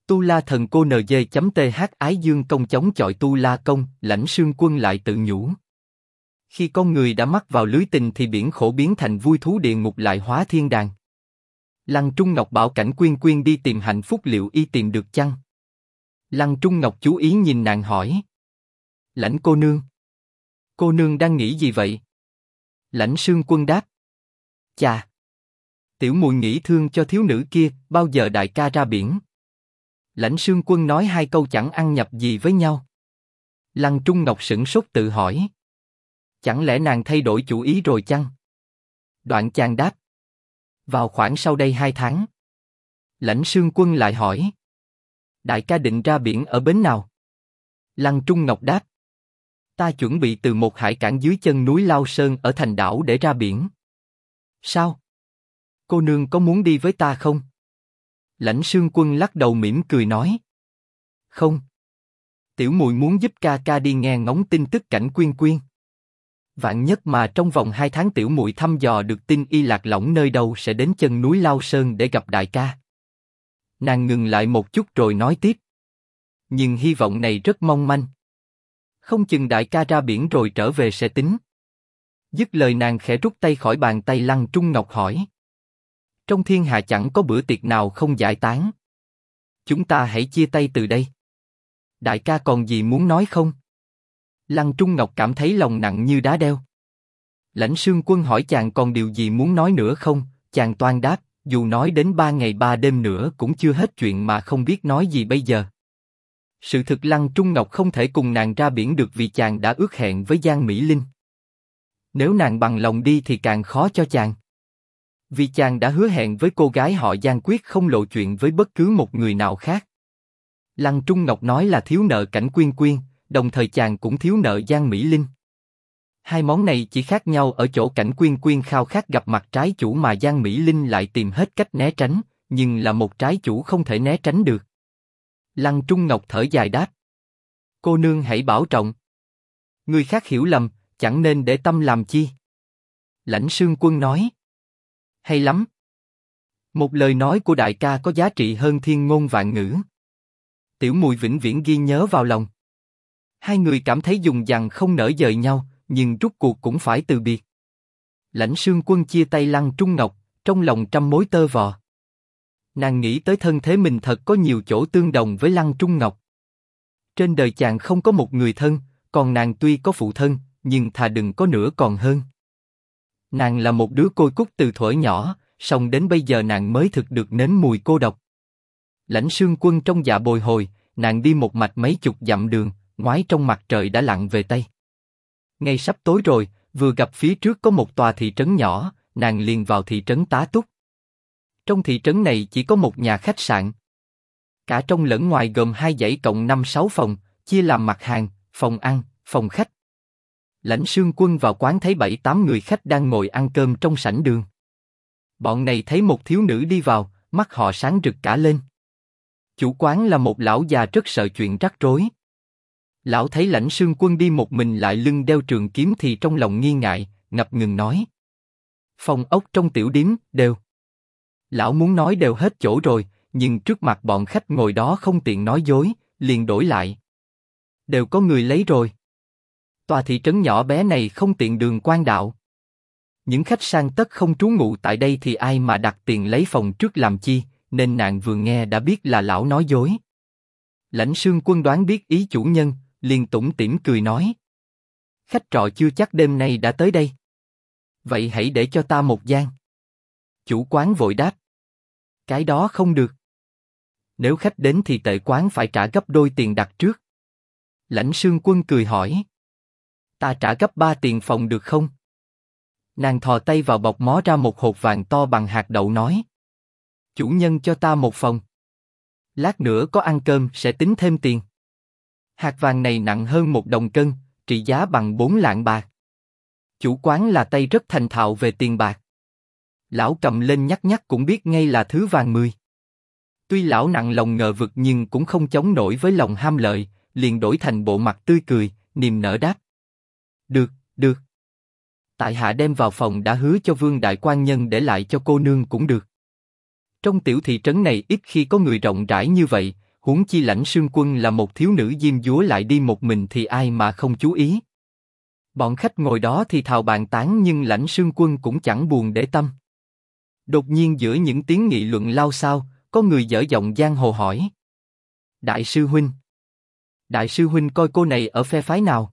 Tu La Thần Cô NG.th Ái Dương Công chống chọi Tu La Công, Lãnh Sương Quân lại tự nhủ. Khi con người đã mắc vào lưới tình thì biển khổ biến thành vui thú, địa ngục lại hóa thiên đàng. Lăng Trung Ngọc bảo Cảnh Quyên Quyên đi tìm hạnh phúc, liệu y tìm được chăng? Lăng Trung Ngọc chú ý nhìn nàng hỏi. Lãnh cô nương đang nghĩ gì vậy? Lãnh Sương Quân đáp. Chà, tiểu muội nghĩ thương cho thiếu nữ kia, bao giờ đại ca ra biển? Lãnh Sương Quân nói hai câu chẳng ăn nhập gì với nhau. Lăng Trung Ngọc sửng sốt tự hỏi. Chẳng lẽ nàng thay đổi chủ ý rồi chăng? Đoạn chàng đáp. Vào khoảng sau đây 2 tháng. Lãnh Sương Quân lại hỏi. Đại ca định ra biển ở bến nào? Lăng Trung Ngọc đáp. Ta chuẩn bị từ một hải cảng dưới chân núi Lao Sơn ở thành đảo để ra biển. Sao? Cô nương có muốn đi với ta không? Lãnh Sương Quân lắc đầu mỉm cười nói. Không. Tiểu muội muốn giúp ca ca đi nghe ngóng tin tức Cảnh Quyên Quyên. Vạn nhất mà trong vòng 2 tháng tiểu muội thăm dò được tin y lạc lõng nơi đâu, sẽ đến chân núi Lao Sơn để gặp đại ca. Nàng ngừng lại một chút rồi nói tiếp. Nhưng hy vọng này rất mong manh. Không chừng đại ca ra biển rồi trở về sẽ tính. Dứt lời nàng khẽ rút tay khỏi bàn tay Lăng Trung Ngọc hỏi. Trong thiên hạ chẳng có bữa tiệc nào không giải tán. Chúng ta hãy chia tay từ đây. Đại ca còn gì muốn nói không? Lăng Trung Ngọc cảm thấy lòng nặng như đá đeo. Lãnh Sương Quân hỏi chàng còn điều gì muốn nói nữa không? Chàng toan đáp, dù nói đến 3 ngày 3 đêm nữa cũng chưa hết chuyện mà không biết nói gì bây giờ. Sự thực Lăng Trung Ngọc không thể cùng nàng ra biển được vì chàng đã ước hẹn với Giang Mỹ Linh. Nếu nàng bằng lòng đi thì càng khó cho chàng. Vì chàng đã hứa hẹn với cô gái họ Giang quyết không lộ chuyện với bất cứ một người nào khác. Lăng Trung Ngọc nói là thiếu nợ Cảnh Quyên Quyên, đồng thời chàng cũng thiếu nợ Giang Mỹ Linh. Hai món này chỉ khác nhau ở chỗ Cảnh Quyên Quyên khao khát gặp mặt trái chủ mà Giang Mỹ Linh lại tìm hết cách né tránh, nhưng là một trái chủ không thể né tránh được. Lăng Trung Ngọc thở dài đáp. Cô nương hãy bảo trọng. Người khác hiểu lầm, chẳng nên để tâm làm chi. Lãnh Sương Quân nói. Hay lắm. Một lời nói của đại ca có giá trị hơn thiên ngôn vạn ngữ. Tiểu muội vĩnh viễn ghi nhớ vào lòng. Hai người cảm thấy dùng dằng không nỡ dời nhau, nhưng rút cuộc cũng phải từ biệt. Lãnh Sương Quân chia tay Lăng Trung Ngọc, trong lòng trăm mối tơ vò. Nàng nghĩ tới thân thế mình thật có nhiều chỗ tương đồng với Lăng Trung Ngọc. Trên đời chàng không có một người thân, còn nàng tuy có phụ thân, nhưng thà đừng có nữa còn hơn. Nàng là một đứa côi cút từ thuở nhỏ, song đến bây giờ nàng mới thực được nếm mùi cô độc. Lãnh Sương Quân trong dạ bồi hồi, nàng đi một mạch mấy chục dặm đường, ngoái trong mặt trời đã lặn về tây. Ngay sắp tối rồi, vừa gặp phía trước có một tòa thị trấn nhỏ, nàng liền vào thị trấn tá túc. Trong thị trấn này chỉ có một nhà khách sạn. Cả trong lẫn ngoài gồm 2 dãy cộng 5-6 phòng, chia làm mặt hàng, phòng ăn, phòng khách. Lãnh Sương Quân vào quán thấy 7-8 người khách đang ngồi ăn cơm trong sảnh đường. Bọn này thấy một thiếu nữ đi vào, mắt họ sáng rực cả lên. Chủ quán là một lão già rất sợ chuyện rắc rối. Lão thấy Lãnh Sương Quân đi một mình lại lưng đeo trường kiếm thì trong lòng nghi ngại, ngập ngừng nói. Phòng ốc trong tiểu điếm, đều. Lão muốn nói đều hết chỗ rồi, nhưng trước mặt bọn khách ngồi đó không tiện nói dối, liền đổi lại. Đều có người lấy rồi. Tòa thị trấn nhỏ bé này không tiện đường quan đạo. Những khách sang tất không trú ngụ tại đây thì ai mà đặt tiền lấy phòng trước làm chi, nên nàng vừa nghe đã biết là lão nói dối. Lãnh Sương Quân đoán biết ý chủ nhân, liền tủm tỉm cười nói. Khách trọ chưa chắc đêm nay đã tới đây. Vậy hãy để cho ta một gian. Chủ quán vội đáp. Cái đó không được. Nếu khách đến thì tệ quán phải trả gấp đôi tiền đặt trước. Lãnh Sương Quân cười hỏi. Ta trả gấp 3 tiền phòng được không? Nàng thò tay vào bọc mó ra một hộp vàng to bằng hạt đậu nói. Chủ nhân cho ta một phòng. Lát nữa có ăn cơm sẽ tính thêm tiền. Hạt vàng này nặng hơn 1 đồng cân, trị giá bằng 4 lạng bạc. Chủ quán là tay rất thành thạo về tiền bạc. Lão cầm lên nhắc nhắc cũng biết ngay là thứ vàng 10. Tuy lão nặng lòng ngờ vực nhưng cũng không chống nổi với lòng ham lợi, liền đổi thành bộ mặt tươi cười, niềm nở đáp. Được, được. Tại hạ đem vào phòng đã hứa cho Vương đại quan nhân để lại cho cô nương cũng được. Trong tiểu thị trấn này ít khi có người rộng rãi như vậy, Huống chi Lãnh Sương Quân là một thiếu nữ diêm dúa lại đi một mình thì ai mà không chú ý. Bọn khách ngồi đó thì thào bàn tán nhưng Lãnh Sương Quân cũng chẳng buồn để tâm. Đột nhiên giữa những tiếng nghị luận lao xao, có người dở giọng giang hồ hỏi. Đại sư huynh coi cô này ở phe phái nào?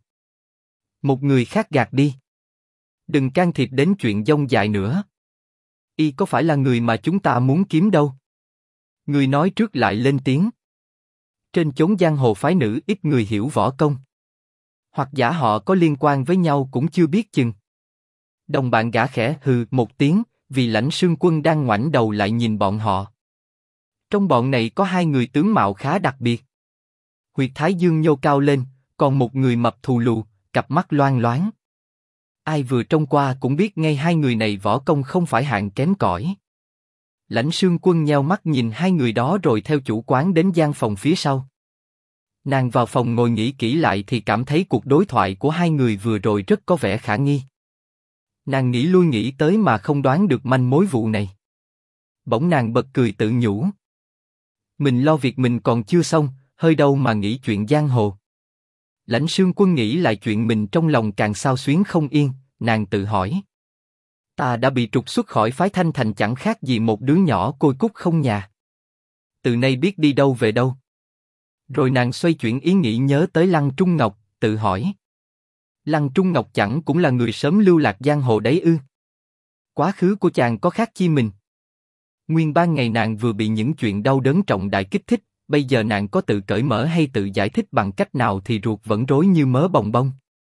Một người khác gạt đi. Đừng can thiệp đến chuyện dông dài nữa. Y có phải là người mà chúng ta muốn kiếm đâu? Người nói trước lại lên tiếng. Trên chốn giang hồ phái nữ ít người hiểu võ công. Hoặc giả họ có liên quan với nhau cũng chưa biết chừng. Đồng bạn gã khẽ hừ một tiếng, vì Lãnh Sương Quân đang ngoảnh đầu lại nhìn bọn họ. Trong bọn này có hai người tướng mạo khá đặc biệt. Huyệt thái dương nhô cao lên, còn một người mập thù lù, cặp mắt loang loáng. Ai vừa trông qua cũng biết ngay hai người này võ công không phải hạng kém cỏi. Lãnh Sương Quân nheo mắt nhìn hai người đó rồi theo chủ quán đến gian phòng phía sau. Nàng vào phòng ngồi nghĩ kỹ lại thì cảm thấy cuộc đối thoại của hai người vừa rồi rất có vẻ khả nghi. Nàng nghĩ lui nghĩ tới mà không đoán được manh mối vụ này. Bỗng nàng bật cười tự nhủ. Mình lo việc mình còn chưa xong, hơi đâu mà nghĩ chuyện giang hồ. Lãnh Sương Quân nghĩ lại chuyện mình trong lòng càng xao xuyến không yên, nàng tự hỏi. Ta đã bị trục xuất khỏi phái Thanh Thành chẳng khác gì một đứa nhỏ côi cút không nhà. Từ nay biết đi đâu về đâu. Rồi nàng xoay chuyển ý nghĩ nhớ tới Lăng Trung Ngọc, tự hỏi. Lăng Trung Ngọc chẳng cũng là người sớm lưu lạc giang hồ đấy ư? Quá khứ của chàng có khác chi mình? Nguyên ban ngày nàng vừa bị những chuyện đau đớn trọng đại kích thích, bây giờ nàng có tự cởi mở hay tự giải thích bằng cách nào thì ruột vẫn rối như mớ bồng bông.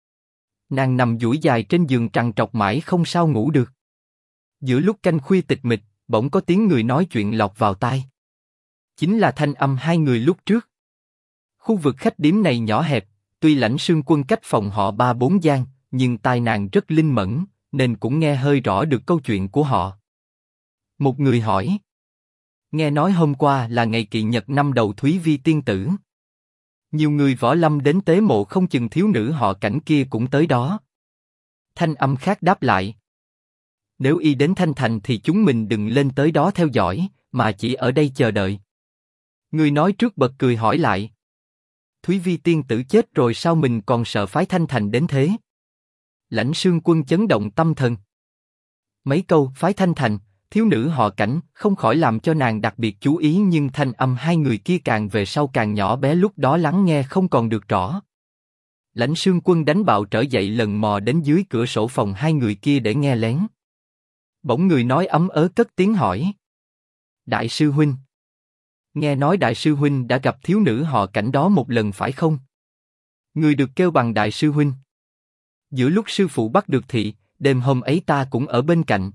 Nàng nằm duỗi dài trên giường trằn trọc mãi không sao ngủ được. Giữa lúc canh khuya tịch mịch, bỗng có tiếng người nói chuyện lọt vào tai. Chính là thanh âm hai người lúc trước. Khu vực khách điếm này nhỏ hẹp, tuy Lãnh Sương Quân cách phòng họ 3-4 gian, nhưng tai nàng rất linh mẫn, nên cũng nghe hơi rõ được câu chuyện của họ. Một người hỏi. Nghe nói hôm qua là ngày kỵ nhật năm đầu Thúy Vi tiên tử. Nhiều người võ lâm đến tế mộ không chừng thiếu nữ họ Cảnh kia cũng tới đó. Thanh âm khác đáp lại. Nếu y đến Thanh Thành thì chúng mình đừng lên tới đó theo dõi, mà chỉ ở đây chờ đợi. Người nói trước bật cười hỏi lại. Thúy Vi tiên tử chết rồi sao mình còn sợ phái Thanh Thành đến thế? Lãnh Sương Quân chấn động tâm thần. Mấy câu phái Thanh Thành, thiếu nữ họ Cảnh không khỏi làm cho nàng đặc biệt chú ý, nhưng thanh âm hai người kia càng về sau càng nhỏ bé, lúc đó lắng nghe không còn được rõ. Lãnh Sương Quân đánh bạo trở dậy lần mò đến dưới cửa sổ phòng hai người kia để nghe lén. Bỗng người nói ấm ớ cất tiếng hỏi. Đại sư huynh. Nghe nói đại sư huynh đã gặp thiếu nữ họ Cảnh đó một lần phải không? Người được kêu bằng đại sư huynh. Giữa lúc sư phụ bắt được thị, đêm hôm ấy ta cũng ở bên cạnh.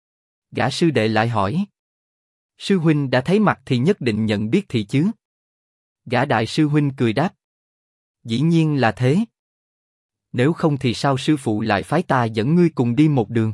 Gã sư đệ lại hỏi. Sư huynh đã thấy mặt thì nhất định nhận biết thị chứ? Gã đại sư huynh cười đáp. Dĩ nhiên là thế. Nếu không thì sao sư phụ lại phái ta dẫn ngươi cùng đi một đường?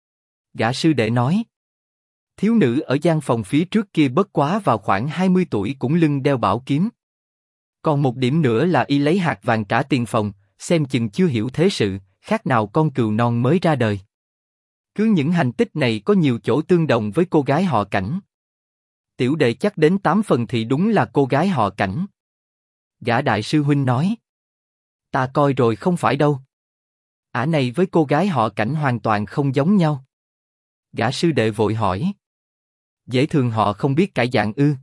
Gã sư đệ nói. Thiếu nữ ở gian phòng phía trước kia bất quá vào khoảng 20 tuổi cũng lưng đeo bảo kiếm. Còn một điểm nữa là y lấy hạt vàng trả tiền phòng, xem chừng chưa hiểu thế sự, khác nào con cừu non mới ra đời. Cứ những hành tích này có nhiều chỗ tương đồng với cô gái họ Cảnh. Tiểu đệ chắc đến 8 phần thì đúng là cô gái họ Cảnh. Gã đại sư huynh nói. Ta coi rồi không phải đâu. Ả này với cô gái họ Cảnh hoàn toàn không giống nhau. Gã sư đệ vội hỏi. Dễ thường họ không biết cải dạng ư?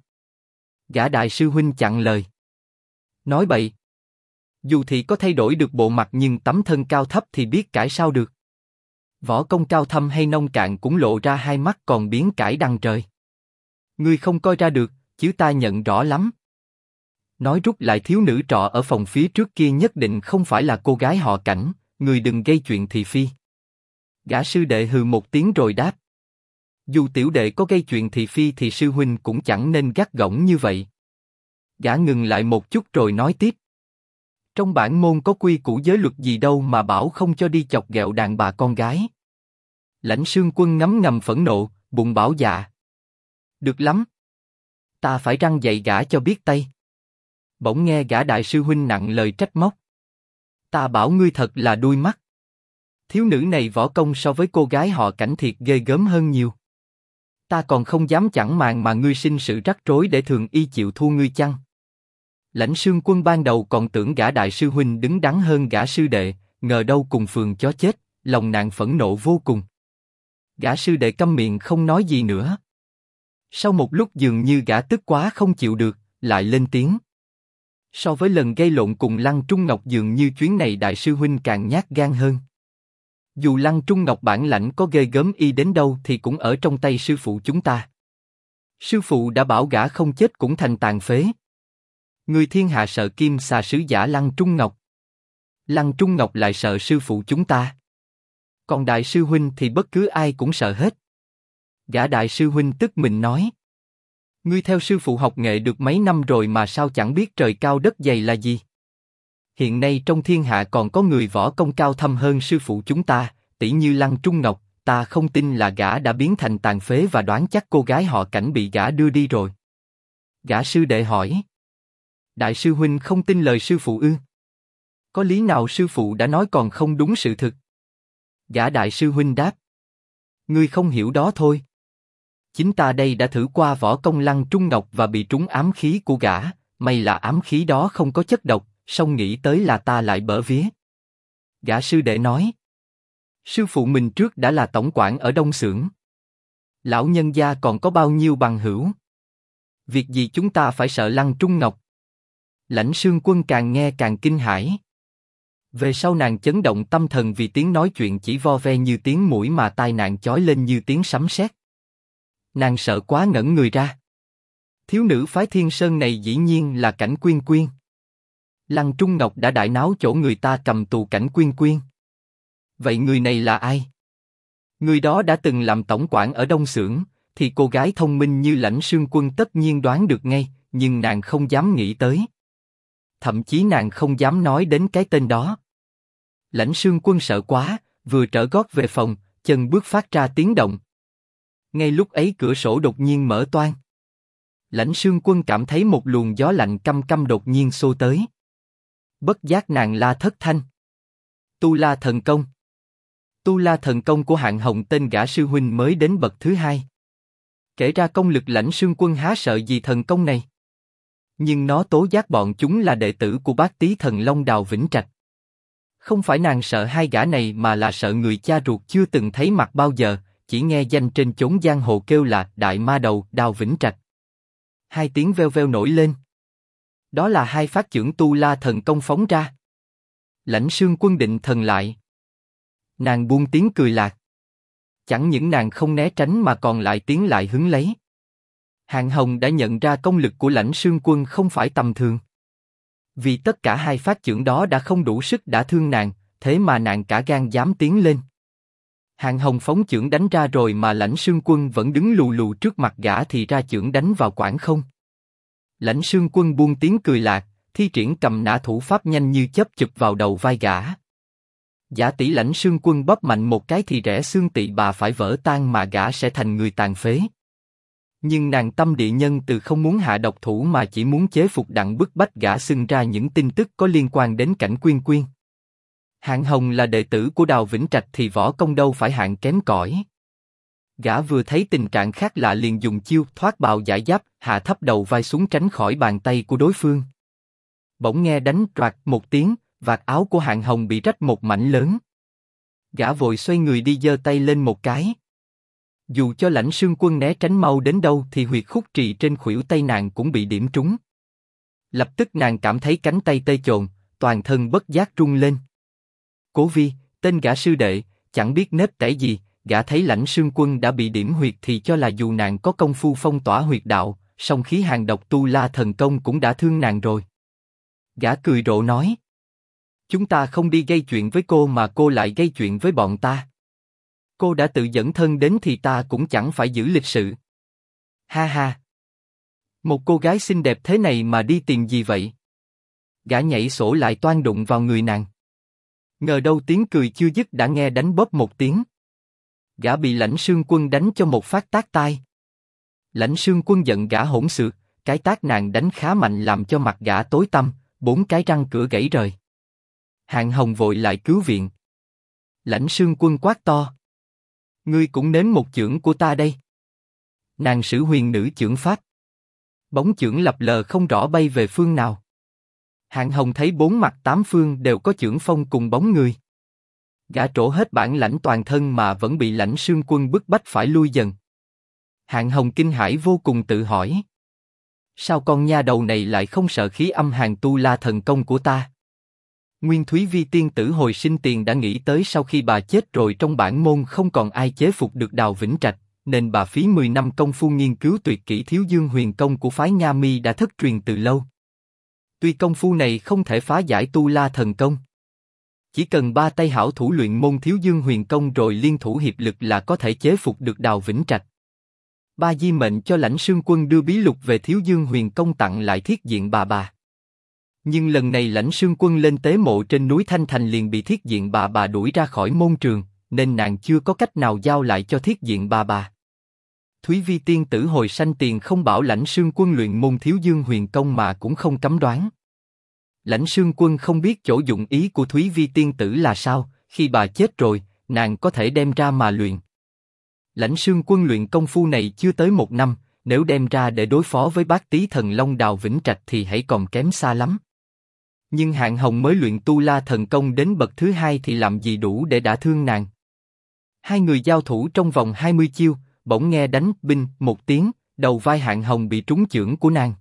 Gã đại sư huynh chặn lời. Nói bậy. Dù thì có thay đổi được bộ mặt nhưng tấm thân cao thấp thì biết cải sao được. Võ công cao thâm hay nông cạn cũng lộ ra hai mắt còn biến cải đằng trời. Ngươi không coi ra được, chứ ta nhận rõ lắm. Nói rút lại thiếu nữ trọ ở phòng phía trước kia nhất định không phải là cô gái họ Cảnh, ngươi đừng gây chuyện thị phi. Gã sư đệ hừ một tiếng rồi đáp. Dù tiểu đệ có gây chuyện thị phi thì sư huynh cũng chẳng nên gắt gỏng như vậy. Gã ngừng lại một chút rồi nói tiếp. Trong bản môn có quy củ giới luật gì đâu mà bảo không cho đi chọc ghẹo đàn bà con gái. Lãnh Sương Quân ngấm ngầm phẫn nộ, bụng bảo dạ. Được lắm. Ta phải răn dạy gã cho biết tay. Bỗng nghe gã đại sư huynh nặng lời trách móc. Ta bảo ngươi thật là đuôi mắt. Thiếu nữ này võ công so với cô gái họ Cảnh thiệt ghê gớm hơn nhiều. Ta còn không dám chẳng màng mà ngươi sinh sự rắc rối để thường y chịu thua ngươi chăng? Lãnh Sương Quân ban đầu còn tưởng gã đại sư huynh đứng đắn hơn gã sư đệ, ngờ đâu cùng phường chó chết, lòng nàng phẫn nộ vô cùng. Gã sư đệ câm miệng không nói gì nữa. Sau một lúc dường như gã tức quá không chịu được, lại lên tiếng. So với lần gây lộn cùng Lăng Trung Ngọc dường như chuyến này đại sư huynh càng nhát gan hơn. Dù Lăng Trung Ngọc bản lãnh có ghê gớm y đến đâu thì cũng ở trong tay sư phụ chúng ta. Sư phụ đã bảo gã không chết cũng thành tàn phế. Người thiên hạ sợ Kim Xà sứ giả Lăng Trung Ngọc. Lăng Trung Ngọc lại sợ sư phụ chúng ta. Còn đại sư huynh thì bất cứ ai cũng sợ hết. Gã đại sư huynh tức mình nói. Ngươi theo sư phụ học nghệ được mấy năm rồi mà sao chẳng biết trời cao đất dày là gì? Hiện nay trong thiên hạ còn có người võ công cao thâm hơn sư phụ chúng ta, tỷ như Lăng Trung Ngọc, ta không tin là gã đã biến thành tàn phế và đoán chắc cô gái họ Cảnh bị gã đưa đi rồi. Gã sư đệ hỏi. Đại sư huynh không tin lời sư phụ ư? Có lý nào sư phụ đã nói còn không đúng sự thực? Gã đại sư huynh đáp. Ngươi không hiểu đó thôi. Chính ta đây đã thử qua võ công Lăng Trung Ngọc và bị trúng ám khí của gã, may là ám khí đó không có chất độc, song nghĩ tới là ta lại bở vía. Gã sư đệ nói. Sư phụ mình trước đã là tổng quản ở Đông Xưởng. Lão nhân gia còn có bao nhiêu bằng hữu? Việc gì chúng ta phải sợ Lăng Trung Ngọc? Lãnh Sương Quân càng nghe càng kinh hãi. Về sau nàng chấn động tâm thần vì tiếng nói chuyện chỉ vo ve như tiếng muỗi mà tai nạn chói lên như tiếng sấm sét. Nàng sợ quá ngẩn người ra. Thiếu nữ phái Thiên Sơn này dĩ nhiên là Cảnh Quyên Quyên. Lăng Trung Ngọc đã đại náo chỗ người ta cầm tù Cảnh Quyên Quyên. Vậy người này là ai? Người đó đã từng làm tổng quản ở Đông Xưởng, thì cô gái thông minh như Lãnh Sương Quân tất nhiên đoán được ngay, nhưng nàng không dám nghĩ tới. Thậm chí nàng không dám nói đến cái tên đó. Lãnh Sương Quân sợ quá, vừa trở gót về phòng, chân bước phát ra tiếng động. Ngay lúc ấy cửa sổ đột nhiên mở toang. Lãnh Sương Quân cảm thấy một luồng gió lạnh căm căm đột nhiên xô tới. Bất giác nàng la thất thanh. Tu La Thần Công. Tu La Thần Công của Hạng Hồng tên gã sư huynh mới đến bậc thứ 2. Kể ra công lực Lãnh Sương Quân há sợ gì thần công này. Nhưng nó tố giác bọn chúng là đệ tử của Bát Tý Thần Long Đào Vĩnh Trạch. Không phải nàng sợ hai gã này mà là sợ người cha ruột chưa từng thấy mặt bao giờ, chỉ nghe danh trên chốn giang hồ kêu là Đại Ma Đầu Đào Vĩnh Trạch. Hai tiếng veo veo nổi lên. Đó là hai phát chưởng Tu La Thần Công phóng ra. Lãnh Sương Quân định thần lại. Nàng buông tiếng cười lạc. Chẳng những nàng không né tránh mà còn lại tiến lại hứng lấy. Hạng Hồng đã nhận ra công lực của Lãnh Sương Quân không phải tầm thường. Vì tất cả hai phát chưởng đó đã không đủ sức đả thương nàng, thế mà nàng cả gan dám tiến lên. Hạng Hồng phóng chưởng đánh ra rồi mà Lãnh Sương Quân vẫn đứng lù lù trước mặt gã thì ra chưởng đánh vào quảng không. Lãnh Sương Quân buông tiếng cười lạc, thi triển cầm nã thủ pháp nhanh như chớp chụp vào đầu vai gã. Giả tỷ Lãnh Sương Quân bóp mạnh một cái thì rẽ xương tỵ bà phải vỡ tan mà gã sẽ thành người tàn phế. Nhưng nàng tâm địa nhân từ không muốn hạ độc thủ mà chỉ muốn chế phục đặng bức bách gã xưng ra những tin tức có liên quan đến Cảnh Quyên Quyên. Hạng Hồng là đệ tử của Đào Vĩnh Trạch thì võ công đâu phải hạng kém cỏi. Gã vừa thấy tình trạng khác lạ liền dùng chiêu thoát bào giải giáp, hạ thấp đầu vai xuống tránh khỏi bàn tay của đối phương. Bỗng nghe đánh toạc một tiếng, vạt áo của Hạng Hồng bị rách một mảnh lớn. Gã vội xoay người đi giơ tay lên một cái. Dù cho Lãnh Sương Quân né tránh mau đến đâu thì huyệt khúc trì trên khuỷu tay nàng cũng bị điểm trúng. Lập tức nàng cảm thấy cánh tay tê chồn, toàn thân bất giác run lên. Cố Vi, tên gã sư đệ, chẳng biết nếp tẻ gì, gã thấy Lãnh Sương Quân đã bị điểm huyệt thì cho là dù nàng có công phu phong tỏa huyệt đạo, song khí hàng độc Tu La Thần Công cũng đã thương nàng rồi. Gã cười rộ nói. Chúng ta không đi gây chuyện với cô mà cô lại gây chuyện với bọn ta. Cô đã tự dẫn thân đến thì ta cũng chẳng phải giữ lịch sự. Ha ha. Một cô gái xinh đẹp thế này mà đi tìm gì vậy? Gã nhảy sổ lại toan đụng vào người nàng. Ngờ đâu tiếng cười chưa dứt đã nghe đánh bóp một tiếng. Gã bị Lãnh Sương Quân đánh cho một phát tát tai. Lãnh Sương Quân giận gã hỗn xược, cái tát nàng đánh khá mạnh làm cho mặt gã tối tăm, 4 cái răng cửa gãy rời. Hạng Hồng vội lại cứu viện. Lãnh Sương Quân quát to. Ngươi cũng nếm một chưởng của ta đây. Nàng sử huyền nữ chưởng pháp. Bóng chưởng lập lờ không rõ bay về phương nào. Hạng Hồng thấy bốn mặt tám phương đều có chưởng phong cùng bóng người. Gã trổ hết bản lãnh toàn thân mà vẫn bị Lãnh Sương Quân bức bách phải lui dần. Hạng Hồng kinh hãi vô cùng tự hỏi. Sao con nha đầu này lại không sợ khí âm hàn tu la thần công của ta? Nguyên Thúy Vi tiên tử hồi sinh tiền đã nghĩ tới sau khi bà chết rồi trong bản môn không còn ai chế phục được Đào Vĩnh Trạch, nên bà phí 10 năm công phu nghiên cứu tuyệt kỹ Thiếu Dương Huyền Công của phái Nha Mi đã thất truyền từ lâu. Tuy công phu này không thể phá giải tu la thần công, chỉ cần ba tay hảo thủ luyện môn Thiếu Dương Huyền Công rồi liên thủ hiệp lực là có thể chế phục được Đào Vĩnh Trạch. Ba di mệnh cho Lãnh Sương Quân đưa bí lục về Thiếu Dương Huyền Công tặng lại Thiết Diện bà. Nhưng lần này Lãnh Sương Quân lên tế mộ trên núi Thanh Thành liền bị Thiết Diện bà đuổi ra khỏi môn trường, nên nàng chưa có cách nào giao lại cho Thiết Diện bà. Thúy Vi tiên tử hồi sanh tiền không bảo Lãnh Sương Quân luyện môn Thiếu Dương Huyền Công mà cũng không cấm đoán. Lãnh Sương Quân không biết chỗ dụng ý của Thúy Vi tiên tử là sao, khi bà chết rồi, nàng có thể đem ra mà luyện. Lãnh Sương Quân luyện công phu này chưa tới 1 năm, nếu đem ra để đối phó với Bát Tý Thần Long Đào Vĩnh Trạch thì hãy còn kém xa lắm. Nhưng Hạng Hồng mới luyện tu la thần công đến bậc thứ 2 thì làm gì đủ để đả thương nàng. Hai người giao thủ trong vòng 20 chiêu, bỗng nghe đánh binh một tiếng, đầu vai Hạng Hồng bị trúng chưởng của nàng.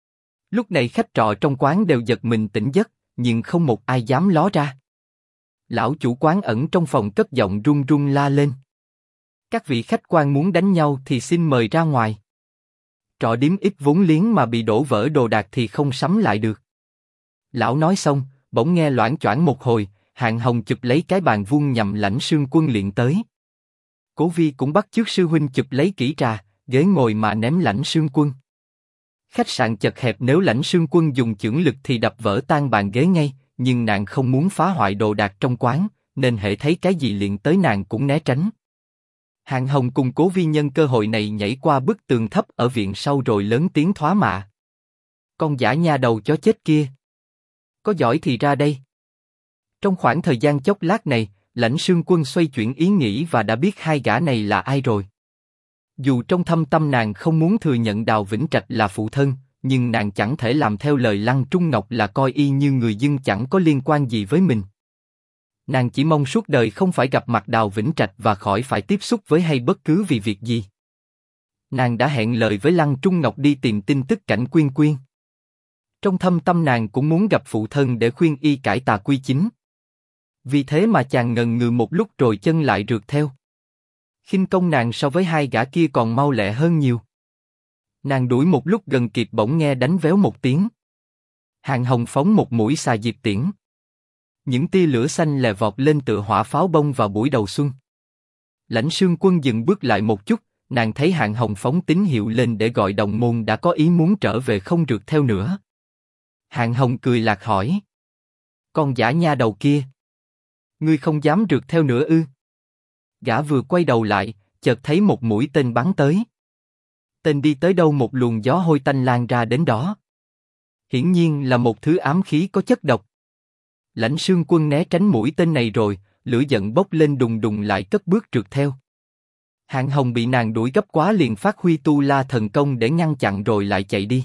Lúc này khách trọ trong quán đều giật mình tỉnh giấc, nhưng không một ai dám ló ra. Lão chủ quán ẩn trong phòng cất giọng run run la lên. Các vị khách quan muốn đánh nhau thì xin mời ra ngoài. Trọ điếm ít vốn liếng mà bị đổ vỡ đồ đạc thì không sắm lại được. Lão nói xong, bỗng nghe loảng choảng một hồi, Hạng Hồng chụp lấy cái bàn vuông nhằm Lãnh Sương Quân liền tới. Cố Vi cũng bắt chước sư huynh chụp lấy kỹ trà, ghế ngồi mà ném Lãnh Sương Quân. Khách sạn chật hẹp, nếu Lãnh Sương Quân dùng chưởng lực thì đập vỡ tan bàn ghế ngay, nhưng nàng không muốn phá hoại đồ đạc trong quán, nên hễ thấy cái gì liền tới nàng cũng né tránh. Hạng Hồng cùng Cố Vi nhân cơ hội này nhảy qua bức tường thấp ở viện sau rồi lớn tiếng thoá mạ. Con dã nha đầu chó chết kia! Có giỏi thì ra đây! Trong khoảng thời gian chốc lát này, Lãnh Sương Quân xoay chuyển ý nghĩ và đã biết hai gã này là ai rồi. Dù trong thâm tâm nàng không muốn thừa nhận Đào Vĩnh Trạch là phụ thân, nhưng nàng chẳng thể làm theo lời Lăng Trung Ngọc là coi y như người dưng chẳng có liên quan gì với mình. Nàng chỉ mong suốt đời không phải gặp mặt Đào Vĩnh Trạch và khỏi phải tiếp xúc với hay bất cứ vì việc gì. Nàng đã hẹn lời với Lăng Trung Ngọc đi tìm tin tức Cảnh Quyên Quyên. Trong thâm tâm nàng cũng muốn gặp phụ thân để khuyên y cải tà quy chính. Vì thế mà chàng ngần ngừ một lúc rồi chân lại rượt theo. Khinh công nàng so với hai gã kia còn mau lẹ hơn nhiều. Nàng đuổi một lúc gần kịp bỗng nghe đánh véo một tiếng. Hạng Hồng phóng một mũi xà diệp tiễn. Những tia lửa xanh lè vọt lên tựa hỏa pháo bông vào buổi đầu xuân. Lãnh Sương Quân dừng bước lại một chút, nàng thấy Hạng Hồng phóng tín hiệu lên để gọi đồng môn đã có ý muốn trở về không rượt theo nữa. Hạng Hồng cười lạc hỏi. Con dã nha đầu kia! Ngươi không dám rượt theo nữa ư? Gã vừa quay đầu lại, chợt thấy một mũi tên bắn tới. Tên đi tới đâu một luồng gió hôi tanh lan ra đến đó. Hiển nhiên là một thứ ám khí có chất độc. Lãnh Sương Quân né tránh mũi tên này rồi, lửa giận bốc lên đùng đùng lại cất bước rượt theo. Hạng Hồng bị nàng đuổi gấp quá liền phát huy tu la thần công để ngăn chặn rồi lại chạy đi.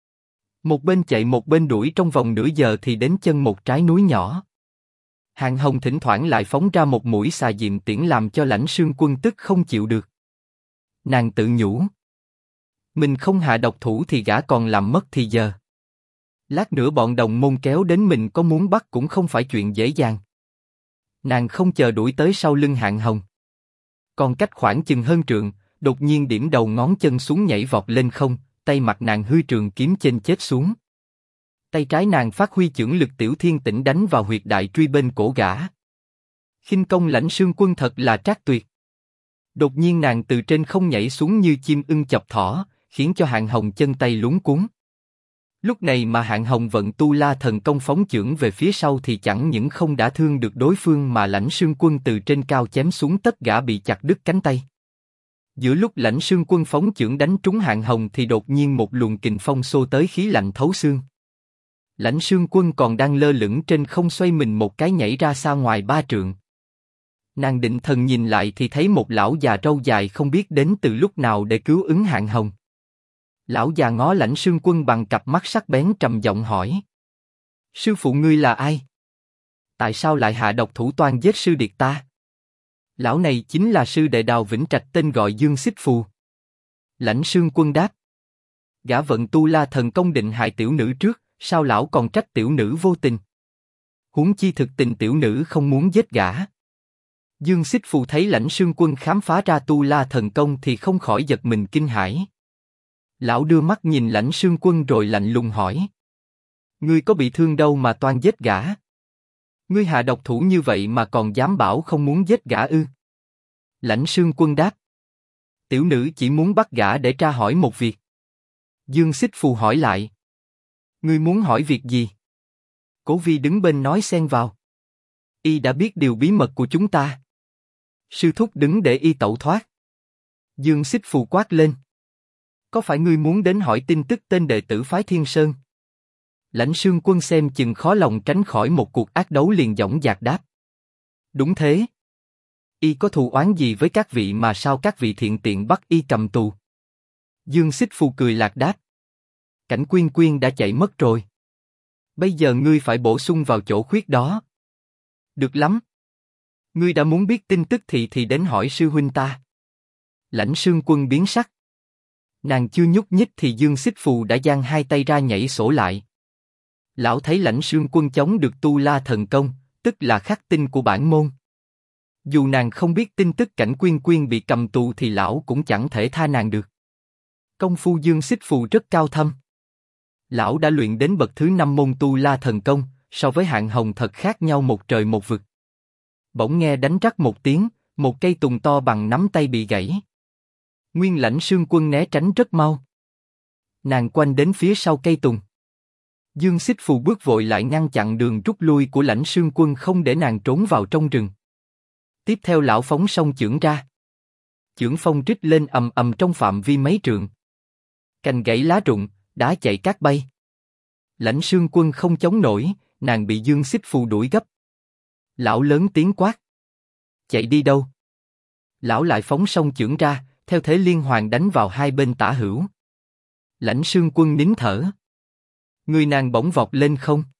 Một bên chạy một bên đuổi trong vòng nửa giờ thì đến chân một trái núi nhỏ. Hạng Hồng thỉnh thoảng lại phóng ra một mũi xà diệm tiễn làm cho Lãnh Sương Quân tức không chịu được. Nàng tự nhủ. Mình không hạ độc thủ thì gã còn làm mất thì giờ. Lát nữa bọn đồng môn kéo đến mình có muốn bắt cũng không phải chuyện dễ dàng. Nàng không chờ đuổi tới sau lưng Hạng Hồng. Còn cách khoảng chừng hơn trượng, đột nhiên điểm đầu ngón chân xuống nhảy vọt lên không, tay mặt nàng hư trường kiếm chênh chết xuống. Tay trái nàng phát huy chưởng lực Tiểu Thiên Tĩnh đánh vào huyệt đại truy bên cổ gã. Khinh công Lãnh Sương Quân thật là trác tuyệt. Đột nhiên nàng từ trên không nhảy xuống như chim ưng chọc thỏ, khiến cho Hạng Hồng chân tay luống cuống. Lúc này mà Hạng Hồng vận tu la thần công phóng chưởng về phía sau thì chẳng những không đả thương được đối phương mà Lãnh Sương Quân từ trên cao chém xuống tất gã bị chặt đứt cánh tay. Giữa lúc Lãnh Sương Quân phóng chưởng đánh trúng Hạng Hồng thì đột nhiên một luồng kình phong xô tới khí lạnh thấu xương. Lãnh Sương Quân còn đang lơ lửng trên không xoay mình một cái nhảy ra xa ngoài 3 trượng. Nàng định thần nhìn lại thì thấy một lão già râu dài không biết đến từ lúc nào để cứu ứng Hạng Hồng. Lão già ngó Lãnh Sương Quân bằng cặp mắt sắc bén trầm giọng hỏi. Sư phụ ngươi là ai? Tại sao lại hạ độc thủ toan giết sư điệt ta? Lão này chính là sư đệ Đào Vĩnh Trạch tên gọi Dương Xích Phù. Lãnh Sương Quân đáp. Gã vận tu la thần công định hại tiểu nữ trước, sao lão còn trách tiểu nữ vô tình? Huống chi thực tình tiểu nữ không muốn giết gã. Dương Xích Phù thấy Lãnh Sương Quân khám phá ra tu la thần công thì không khỏi giật mình kinh hãi. Lão đưa mắt nhìn Lãnh Sương Quân rồi lạnh lùng hỏi. Ngươi có bị thương đâu mà toan giết gã? Ngươi hạ độc thủ như vậy mà còn dám bảo không muốn giết gã ư? Lãnh Sương Quân đáp. Tiểu nữ chỉ muốn bắt gã để tra hỏi một việc. Dương Xích Phù hỏi lại. Ngươi muốn hỏi việc gì? Cố Vi đứng bên nói xen vào. Y đã biết điều bí mật của chúng ta. Sư thúc đứng để y tẩu thoát. Dương Xích Phù quát lên. Có phải ngươi muốn đến hỏi tin tức tên đệ tử phái Thiên Sơn? Lãnh Sương Quân xem chừng khó lòng tránh khỏi một cuộc ác đấu liền dõng dạc đáp. Đúng thế. Y có thù oán gì với các vị mà sao các vị thiện tiện bắt y cầm tù? Dương Xích Phù cười lạc đáp. Cảnh Quyên Quyên đã chạy mất rồi. Bây giờ ngươi phải bổ sung vào chỗ khuyết đó. Được lắm. Ngươi đã muốn biết tin tức thì đến hỏi sư huynh ta. Lãnh Sương Quân biến sắc. Nàng chưa nhúc nhích thì Dương Xích Phù đã giang hai tay ra nhảy sổ lại. Lão thấy Lãnh Sương Quân chống được tu la thần công, tức là khắc tinh của bản môn. Dù nàng không biết tin tức Cảnh Quyên Quyên bị cầm tù thì lão cũng chẳng thể tha nàng được. Công phu Dương Xích Phù rất cao thâm. Lão đã luyện đến bậc thứ 5 môn tu la thần công, so với Hạng Hồng thật khác nhau một trời một vực. Bỗng nghe đánh rắc một tiếng, một cây tùng to bằng nắm tay bị gãy. Nguyên Lãnh Sương Quân né tránh rất mau. Nàng quanh đến phía sau cây tùng. Dương Xích Phù bước vội lại ngăn chặn đường rút lui của Lãnh Sương Quân không để nàng trốn vào trong rừng. Tiếp theo lão phóng song chưởng ra. Chưởng phong trích lên ầm ầm trong phạm vi mấy trượng. Cành gãy lá rụng, đá chạy cát bay. Lãnh Sương Quân không chống nổi, nàng bị Dương Xích Phù đuổi gấp. Lão lớn tiếng quát. Chạy đi đâu? Lão lại phóng song chưởng ra, theo thế liên hoàn đánh vào hai bên tả hữu. Lãnh Sương Quân nín thở. Người nàng bỗng vọt lên không.